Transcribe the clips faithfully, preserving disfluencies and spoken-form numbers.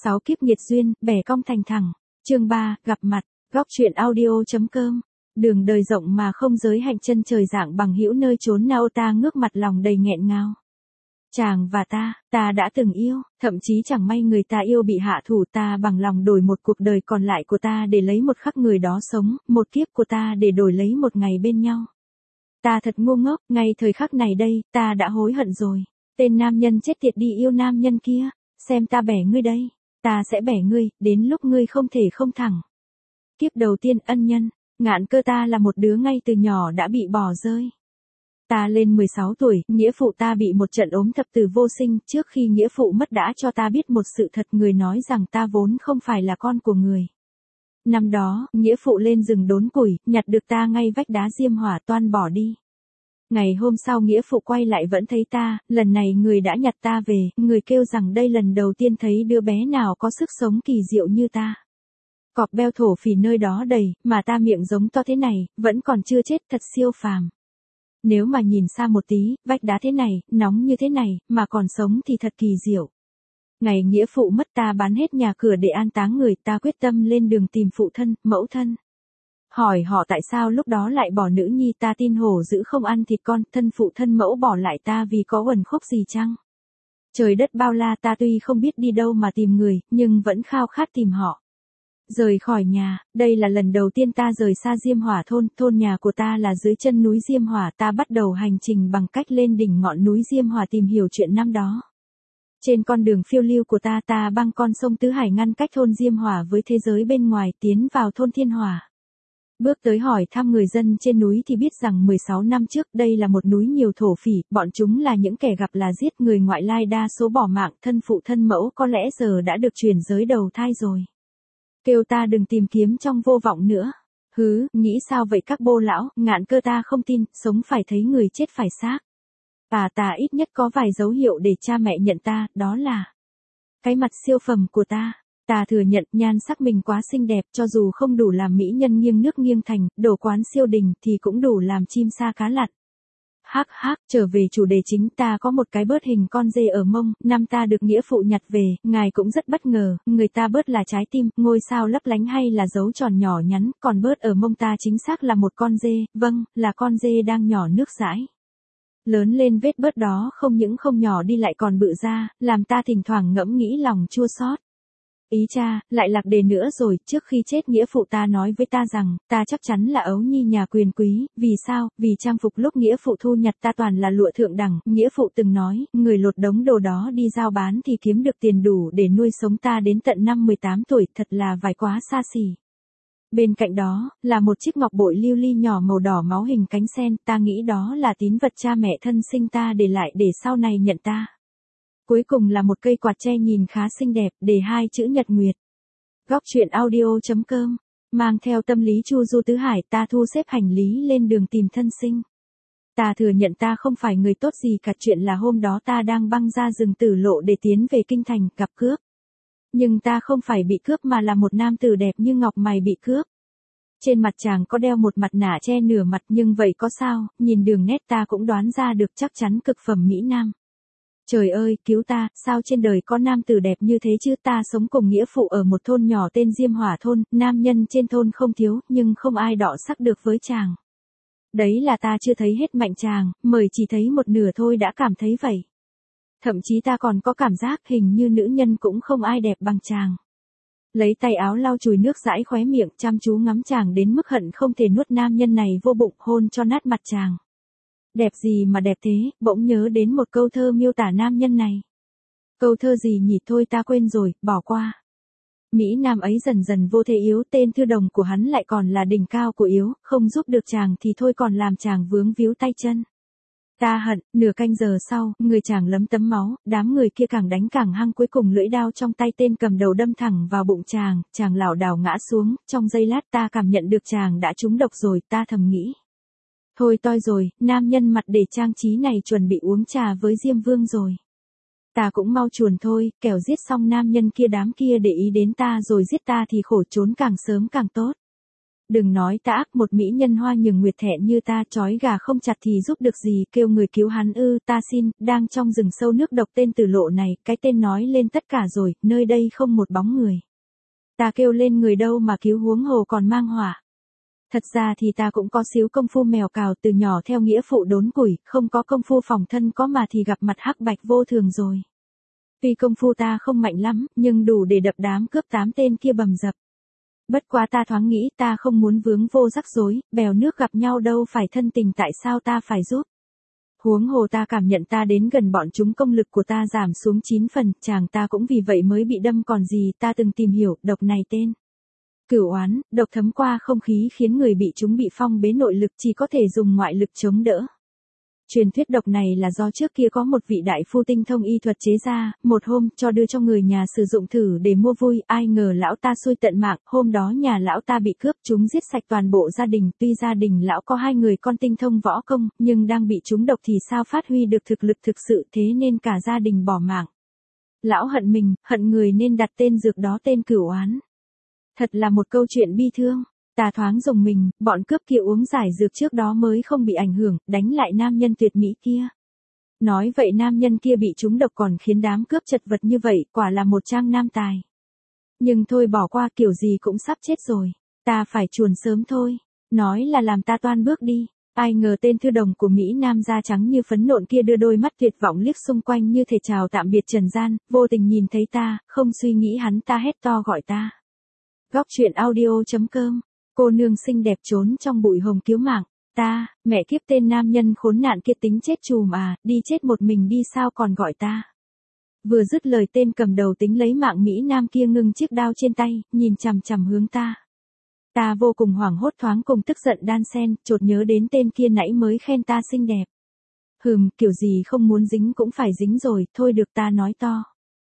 Sáu kiếp nghiệt duyên, bẻ cong thành thẳng. Chương ba, gặp mặt. Góc truyện audio.com. Đường đời rộng mà không giới hạn, chân trời dạng bằng hữu nơi chốn nào. Ta ngước mặt lòng đầy nghẹn ngào. Chàng và ta, ta đã từng yêu, thậm chí chẳng may người ta yêu bị hạ thủ, ta bằng lòng đổi một cuộc đời còn lại của ta để lấy một khắc người đó sống, một kiếp của ta để đổi lấy một ngày bên nhau. Ta thật ngu ngốc, ngay thời khắc này đây, ta đã hối hận rồi. Tên nam nhân chết tiệt đi yêu nam nhân kia, xem ta bẻ ngươi đây, ta sẽ bẻ ngươi, đến lúc ngươi không thể không thẳng. Kiếp đầu tiên ân nhân, Ngạn Cơ ta là một đứa ngay từ nhỏ đã bị bỏ rơi. Ta lên mười sáu tuổi, nghĩa phụ ta bị một trận ốm thập tử vô sinh, trước khi nghĩa phụ mất đã cho ta biết một sự thật, người nói rằng ta vốn không phải là con của người. Năm đó, nghĩa phụ lên rừng đốn củi, nhặt được ta ngay vách đá diêm hỏa, toan bỏ đi. Ngày hôm sau nghĩa phụ quay lại vẫn thấy ta, lần này người đã nhặt ta về, người kêu rằng đây lần đầu tiên thấy đứa bé nào có sức sống kỳ diệu như ta. Cọp beo thổ phỉ nơi đó đầy, mà ta miệng giống to thế này, vẫn còn chưa chết, thật siêu phàm. Nếu mà nhìn xa một tí, vách đá thế này, nóng như thế này, mà còn sống thì thật kỳ diệu. Ngày nghĩa phụ mất ta bán hết nhà cửa để an táng người, ta quyết tâm lên đường tìm phụ thân, mẫu thân. Hỏi họ tại sao lúc đó lại bỏ nữ nhi, ta tin hổ dữ không ăn thịt con, thân phụ thân mẫu bỏ lại ta vì có uẩn khúc gì chăng? Trời đất bao la, ta tuy không biết đi đâu mà tìm người, nhưng vẫn khao khát tìm họ. Rời khỏi nhà, đây là lần đầu tiên ta rời xa Diêm Hỏa thôn, thôn nhà của ta là dưới chân núi Diêm Hỏa, ta bắt đầu hành trình bằng cách lên đỉnh ngọn núi Diêm Hỏa tìm hiểu chuyện năm đó. Trên con đường phiêu lưu của ta, ta băng con sông Tứ Hải ngăn cách thôn Diêm Hỏa với thế giới bên ngoài, tiến vào thôn Thiên Hỏa. Bước tới hỏi thăm người dân trên núi thì biết rằng mười sáu năm trước đây là một núi nhiều thổ phỉ, bọn chúng là những kẻ gặp là giết người, ngoại lai đa số bỏ mạng, thân phụ thân mẫu có lẽ giờ đã được chuyển giới đầu thai rồi. Kêu ta đừng tìm kiếm trong vô vọng nữa. Hứ, nghĩ sao vậy các bô lão? Ngạn Cơ ta không tin, sống phải thấy người, chết phải xác. À, ta ít nhất có vài dấu hiệu để cha mẹ nhận ta, đó là cái mặt siêu phẩm của ta. Ta thừa nhận nhan sắc mình quá xinh đẹp, cho dù không đủ làm mỹ nhân nghiêng nước nghiêng thành, đổ quán siêu đình thì cũng đủ làm chim sa cá lặn. Hắc hắc, trở về chủ đề chính, ta có một cái bớt hình con dê ở mông, năm ta được nghĩa phụ nhặt về, ngài cũng rất bất ngờ, người ta bớt là trái tim, ngôi sao lấp lánh hay là dấu tròn nhỏ nhắn, còn bớt ở mông ta chính xác là một con dê, vâng, là con dê đang nhỏ nước dãi. Lớn lên vết bớt đó không những không nhỏ đi lại còn bự ra, làm ta thỉnh thoảng ngẫm nghĩ lòng chua xót. Ý cha, lại lạc đề nữa rồi, trước khi chết nghĩa phụ ta nói với ta rằng, ta chắc chắn là ấu nhi nhà quyền quý, vì sao, vì trang phục lúc nghĩa phụ thu nhặt ta toàn là lụa thượng đẳng, nghĩa phụ từng nói, người lột đống đồ đó đi giao bán thì kiếm được tiền đủ để nuôi sống ta đến tận năm mười tám tuổi, thật là vài quá xa xỉ. Bên cạnh đó, là một chiếc ngọc bội lưu ly nhỏ màu đỏ máu hình cánh sen, ta nghĩ đó là tín vật cha mẹ thân sinh ta để lại để sau này nhận ta. Cuối cùng là một cây quạt tre nhìn khá xinh đẹp, để hai chữ Nhật Nguyệt. Góc truyện audio.com. Mang theo tâm lý chu du tứ hải, ta thu xếp hành lý lên đường tìm thân sinh. Ta thừa nhận ta không phải người tốt gì cả, chuyện là hôm đó ta đang băng ra rừng tử lộ để tiến về kinh thành, gặp cướp. Nhưng ta không phải bị cướp mà là một nam tử đẹp như ngọc mày bị cướp. Trên mặt chàng có đeo một mặt nạ che nửa mặt, nhưng vậy có sao, nhìn đường nét ta cũng đoán ra được chắc chắn cực phẩm mỹ nam. Trời ơi, cứu ta, sao trên đời có nam tử đẹp như thế chứ? Ta sống cùng nghĩa phụ ở một thôn nhỏ tên Diêm Hỏa thôn, nam nhân trên thôn không thiếu, nhưng không ai đọ sắc được với chàng. Đấy là ta chưa thấy hết mạnh chàng, mời chỉ thấy một nửa thôi đã cảm thấy vậy. Thậm chí ta còn có cảm giác hình như nữ nhân cũng không ai đẹp bằng chàng. Lấy tay áo lau chùi nước dãi khóe miệng, chăm chú ngắm chàng đến mức hận không thể nuốt nam nhân này vô bụng, hôn cho nát mặt chàng. Đẹp gì mà đẹp thế, bỗng nhớ đến một câu thơ miêu tả nam nhân này. Câu thơ gì nhỉ, thôi ta quên rồi, bỏ qua. Mỹ nam ấy dần dần vô thể yếu, tên thư đồng của hắn lại còn là đỉnh cao của yếu, không giúp được chàng thì thôi còn làm chàng vướng víu tay chân. Ta hận, nửa canh giờ sau, người chàng lấm tấm máu, đám người kia càng đánh càng hăng, cuối cùng lưỡi đao trong tay tên cầm đầu đâm thẳng vào bụng chàng, chàng lảo đảo ngã xuống, trong giây lát ta cảm nhận được chàng đã trúng độc rồi, ta thầm nghĩ. Thôi toi rồi, nam nhân mặt để trang trí này chuẩn bị uống trà với Diêm Vương rồi. Ta cũng mau chuồn thôi, kẻo giết xong nam nhân kia đám kia để ý đến ta rồi giết ta thì khổ, trốn càng sớm càng tốt. Đừng nói ta ác, một mỹ nhân hoa nhường nguyệt thẹn như ta, trói gà không chặt thì giúp được gì, kêu người cứu hắn ư, ta xin, đang trong rừng sâu nước độc tên Tử Lộ này, cái tên nói lên tất cả rồi, nơi đây không một bóng người. Ta kêu lên người đâu mà cứu, huống hồ còn mang họa. Thật ra thì ta cũng có xíu công phu mèo cào, từ nhỏ theo nghĩa phụ đốn củi, không có công phu phòng thân có mà thì gặp mặt hắc bạch vô thường rồi. Tuy công phu ta không mạnh lắm, nhưng đủ để đập đám cướp tám tên kia bầm dập. Bất quá ta thoáng nghĩ ta không muốn vướng vô rắc rối, bèo nước gặp nhau đâu phải thân tình, tại sao ta phải giúp. Huống hồ ta cảm nhận ta đến gần bọn chúng công lực của ta giảm xuống chín phần, chàng ta cũng vì vậy mới bị đâm còn gì, ta từng tìm hiểu, độc này tên Cửu Oán, độc thấm qua không khí khiến người bị chúng bị phong bế nội lực, chỉ có thể dùng ngoại lực chống đỡ. Truyền thuyết độc này là do trước kia có một vị đại phu tinh thông y thuật chế ra, một hôm cho đưa cho người nhà sử dụng thử để mua vui, ai ngờ lão ta xui tận mạng, hôm đó nhà lão ta bị cướp, chúng giết sạch toàn bộ gia đình, tuy gia đình lão có hai người con tinh thông võ công, nhưng đang bị chúng độc thì sao phát huy được thực lực thực sự, thế nên cả gia đình bỏ mạng. Lão hận mình, hận người nên đặt tên dược đó tên Cửu Oán. Thật là một câu chuyện bi thương. Ta thoáng rùng mình, bọn cướp kia uống giải dược trước đó mới không bị ảnh hưởng, đánh lại nam nhân tuyệt mỹ kia. Nói vậy nam nhân kia bị trúng độc còn khiến đám cướp chật vật như vậy, quả là một trang nam tài. Nhưng thôi bỏ qua, kiểu gì cũng sắp chết rồi, ta phải chuồn sớm thôi. Nói là làm ta toan bước đi. Ai ngờ tên thư đồng của Mỹ Nam da trắng như phấn nộn kia đưa đôi mắt tuyệt vọng liếc xung quanh như thể chào tạm biệt trần gian, vô tình nhìn thấy ta, không suy nghĩ hắn ta hét to gọi ta. Góc truyện audio chấm com. Cô nương xinh đẹp trốn trong bụi hồng cứu mạng. Ta, mẹ kiếp, tên nam nhân khốn nạn kia tính chết chùm à, đi chết một mình đi sao còn gọi ta. Vừa dứt lời tên cầm đầu tính lấy mạng Mỹ Nam kia ngưng chiếc đao trên tay, nhìn chằm chằm hướng ta. Ta vô cùng hoảng hốt, thoáng cùng tức giận đan xen, chợt nhớ đến tên kia nãy mới khen ta xinh đẹp. Hừm, kiểu gì không muốn dính cũng phải dính rồi, thôi được, ta nói to.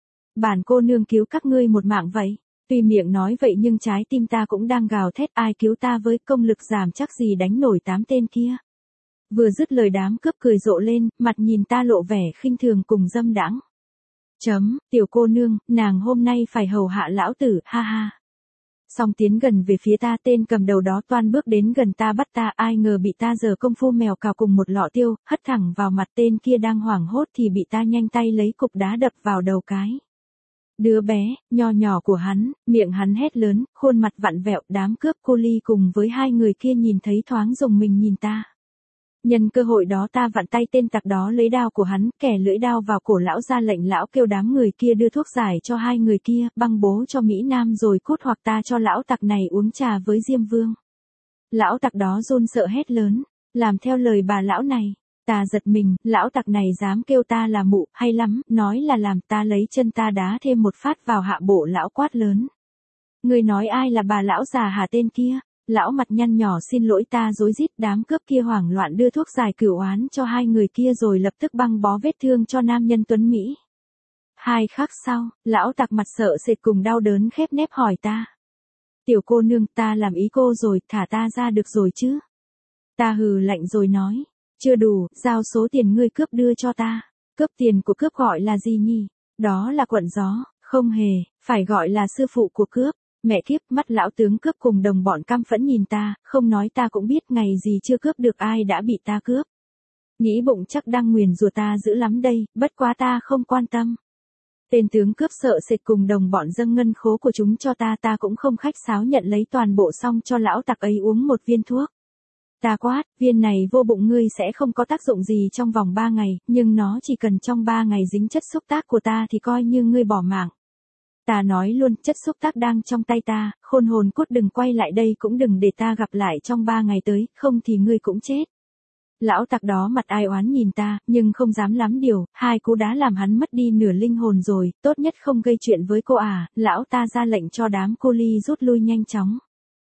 Bản cô nương cứu các ngươi một mạng vậy. Tuy miệng nói vậy nhưng trái tim ta cũng đang gào thét, ai cứu ta với, công lực giảm chắc gì đánh nổi tám tên kia. Vừa dứt lời đám cướp cười rộ lên, mặt nhìn ta lộ vẻ khinh thường cùng dâm đãng. Chấm, tiểu cô nương, nàng hôm nay phải hầu hạ lão tử, ha ha. Xong tiến gần về phía ta, tên cầm đầu đó toan bước đến gần ta bắt ta, ai ngờ bị ta giở công phu mèo cào cùng một lọ tiêu, hất thẳng vào mặt tên kia đang hoảng hốt thì bị ta nhanh tay lấy cục đá đập vào đầu cái. Đứa bé, nho nhỏ của hắn, miệng hắn hét lớn, khuôn mặt vặn vẹo, đám cướp cô ly cùng với hai người kia nhìn thấy thoáng rùng mình nhìn ta. Nhân cơ hội đó ta vặn tay tên tặc đó lấy đao của hắn, kẻ lưỡi đao vào cổ lão, ra lệnh lão kêu đám người kia đưa thuốc giải cho hai người kia, băng bố cho Mỹ Nam rồi cút, hoặc ta cho lão tặc này uống trà với Diêm Vương. Lão tặc đó run sợ hét lớn, làm theo lời bà lão này. Ta giật mình, lão tặc này dám kêu ta là mụ, hay lắm, nói là làm, ta lấy chân ta đá thêm một phát vào hạ bộ lão, quát lớn. Người nói ai là bà lão già hả tên kia? Lão mặt nhăn nhỏ xin lỗi, ta rối rít, đám cướp kia hoảng loạn đưa thuốc giải Cửu Oán cho hai người kia rồi lập tức băng bó vết thương cho nam nhân tuấn Mỹ. Hai khắc sau, lão tặc mặt sợ sệt cùng đau đớn khép nép hỏi ta. Tiểu cô nương, ta làm ý cô rồi, thả ta ra được rồi chứ? Ta hừ lạnh rồi nói. Chưa đủ, giao số tiền ngươi cướp đưa cho ta. Cướp tiền của cướp gọi là gì nhỉ? Đó là quận gió, không hề, phải gọi là sư phụ của cướp. Mẹ kiếp, mắt lão tướng cướp cùng đồng bọn căm phẫn nhìn ta, không nói ta cũng biết ngày gì chưa cướp được ai đã bị ta cướp. Nghĩ bụng chắc đang nguyền rủa ta dữ lắm đây, bất quá ta không quan tâm. Tên tướng cướp sợ sệt cùng đồng bọn dâng ngân khố của chúng cho ta, ta cũng không khách sáo nhận lấy toàn bộ, xong cho lão tặc ấy uống một viên thuốc. Ta quát, viên này vô bụng ngươi sẽ không có tác dụng gì trong vòng ba ngày, nhưng nó chỉ cần trong ba ngày dính chất xúc tác của ta thì coi như ngươi bỏ mạng. Ta nói luôn, chất xúc tác đang trong tay ta, khôn hồn cốt đừng quay lại đây, cũng đừng để ta gặp lại trong ba ngày tới, không thì ngươi cũng chết. Lão tặc đó mặt ai oán nhìn ta, nhưng không dám lắm điều, hai cú đá làm hắn mất đi nửa linh hồn rồi, tốt nhất không gây chuyện với cô à, lão ta ra lệnh cho đám cô ly rút lui nhanh chóng.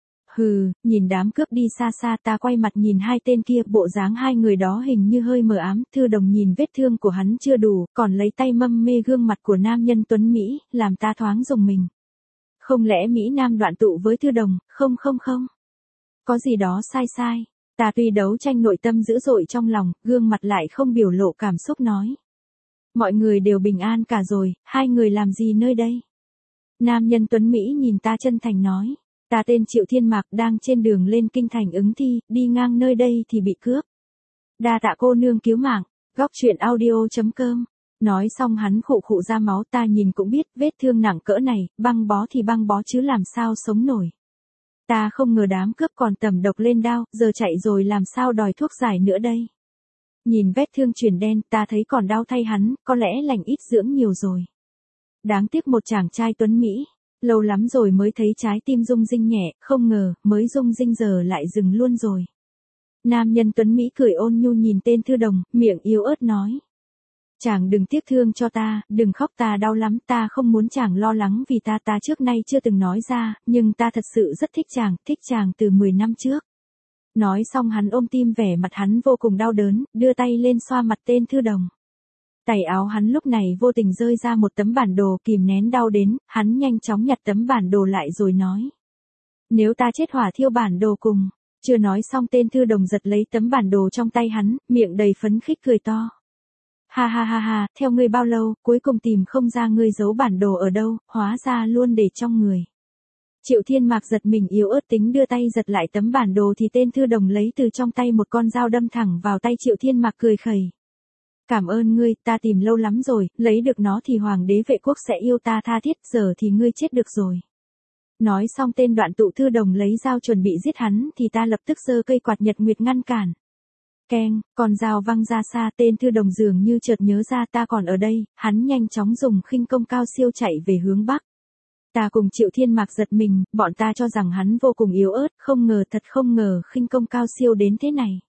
Hừ, nhìn đám cướp đi xa xa, ta quay mặt nhìn hai tên kia, bộ dáng hai người đó hình như hơi mờ ám, thư đồng nhìn vết thương của hắn chưa đủ, còn lấy tay mâm mê gương mặt của nam nhân tuấn Mỹ, làm ta thoáng rùng mình. Không lẽ Mỹ Nam đoạn tụ với thư đồng, không không không. Có gì đó sai sai, ta tuy đấu tranh nội tâm dữ dội trong lòng, gương mặt lại không biểu lộ cảm xúc nói. Mọi người đều bình an cả rồi, hai người làm gì nơi đây? Nam nhân tuấn Mỹ nhìn ta chân thành nói. Ta tên Triệu Thiên Mạc, đang trên đường lên kinh thành ứng thi, đi ngang nơi đây thì bị cướp. Đa tạ cô nương cứu mạng. Góc truyện audio chấm com. Nói xong hắn khụ khụ ra máu, ta nhìn cũng biết, vết thương nặng cỡ này, băng bó thì băng bó chứ làm sao sống nổi. Ta không ngờ đám cướp còn tẩm độc lên đao, giờ chạy rồi làm sao đòi thuốc giải nữa đây. Nhìn vết thương chuyển đen, ta thấy còn đau thay hắn, có lẽ lành ít dưỡng nhiều rồi. Đáng tiếc một chàng trai tuấn Mỹ, lâu lắm rồi mới thấy trái tim rung rinh nhẹ, không ngờ, mới rung rinh giờ lại dừng luôn rồi. Nam nhân tuấn Mỹ cười ôn nhu nhìn tên Thư Đồng, miệng yếu ớt nói. Chàng đừng tiếc thương cho ta, đừng khóc, ta đau lắm, ta không muốn chàng lo lắng vì ta, ta trước nay chưa từng nói ra, nhưng ta thật sự rất thích chàng, thích chàng từ mười năm trước. Nói xong hắn ôm tim, vẻ mặt hắn vô cùng đau đớn, đưa tay lên xoa mặt tên Thư Đồng. Tay áo hắn lúc này vô tình rơi ra một tấm bản đồ, kìm nén đau đến, hắn nhanh chóng nhặt tấm bản đồ lại rồi nói. Nếu ta chết hỏa thiêu bản đồ cùng. Chưa nói xong tên Thư Đồng giật lấy tấm bản đồ trong tay hắn, miệng đầy phấn khích cười to. Ha ha ha ha, theo ngươi bao lâu, cuối cùng tìm không ra ngươi giấu bản đồ ở đâu, hóa ra luôn để trong người. Triệu Thiên Mạc giật mình yếu ớt tính đưa tay giật lại tấm bản đồ thì tên Thư Đồng lấy từ trong tay một con dao đâm thẳng vào tay Triệu Thiên Mạc, cười khẩy. Cảm ơn ngươi, ta tìm lâu lắm rồi, lấy được nó thì hoàng đế vệ quốc sẽ yêu ta tha thiết, giờ thì ngươi chết được rồi. Nói xong tên Đoạn Tụ Thư Đồng lấy dao chuẩn bị giết hắn thì ta lập tức giơ cây quạt nhật nguyệt ngăn cản. Keng, con dao văng ra xa, tên Thư Đồng dường như chợt nhớ ra ta còn ở đây, hắn nhanh chóng dùng khinh công cao siêu chạy về hướng bắc. Ta cùng Triệu Thiên Mạc giật mình, bọn ta cho rằng hắn vô cùng yếu ớt, không ngờ thật không ngờ khinh công cao siêu đến thế này.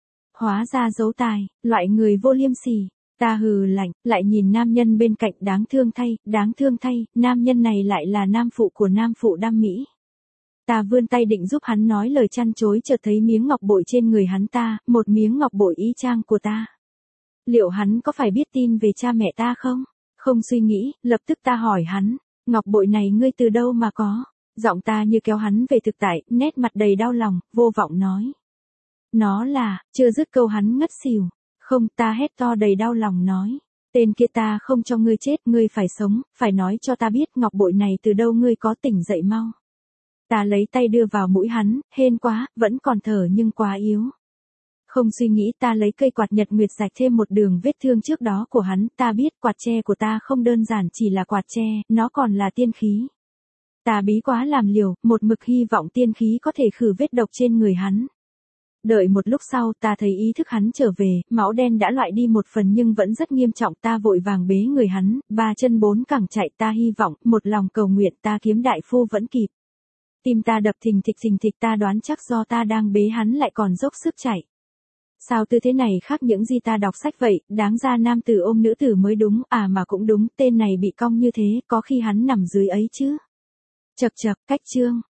Hóa ra giấu tài, loại người vô liêm sỉ. Ta hừ lạnh, lại nhìn nam nhân bên cạnh, đáng thương thay, đáng thương thay, nam nhân này lại là nam phụ của nam phụ Đam Mỹ. Ta vươn tay định giúp hắn nói lời chăn chối, chợt thấy miếng ngọc bội trên người hắn ta, một miếng ngọc bội y chang của ta. Liệu hắn có phải biết tin về cha mẹ ta không? Không suy nghĩ, lập tức ta hỏi hắn, ngọc bội này ngươi từ đâu mà có? Giọng ta như kéo hắn về thực tại, nét mặt đầy đau lòng, vô vọng nói. Nó là, chưa dứt câu hắn ngất xỉu. Không, ta hét to đầy đau lòng nói. Tên kia, ta không cho ngươi chết, ngươi phải sống, phải nói cho ta biết ngọc bội này từ đâu, ngươi có tỉnh dậy mau. Ta lấy tay đưa vào mũi hắn, hên quá, vẫn còn thở nhưng quá yếu. Không suy nghĩ ta lấy cây quạt nhật nguyệt rạch thêm một đường vết thương trước đó của hắn, ta biết quạt tre của ta không đơn giản chỉ là quạt tre, nó còn là tiên khí. Ta bí quá làm liều, một mực hy vọng tiên khí có thể khử vết độc trên người hắn. Đợi một lúc sau ta thấy ý thức hắn trở về, máu đen đã loại đi một phần nhưng vẫn rất nghiêm trọng, ta vội vàng bế người hắn, ba chân bốn cẳng chạy, ta hy vọng, một lòng cầu nguyện ta kiếm đại phu vẫn kịp. Tim ta đập thình thịch thình thịch, ta đoán chắc do ta đang bế hắn lại còn dốc sức chạy. Sao tư thế này khác những gì ta đọc sách vậy, đáng ra nam tử ôm nữ tử mới đúng, à mà cũng đúng, tên này bị cong như thế, có khi hắn nằm dưới ấy chứ. Chậc chậc, cách chương.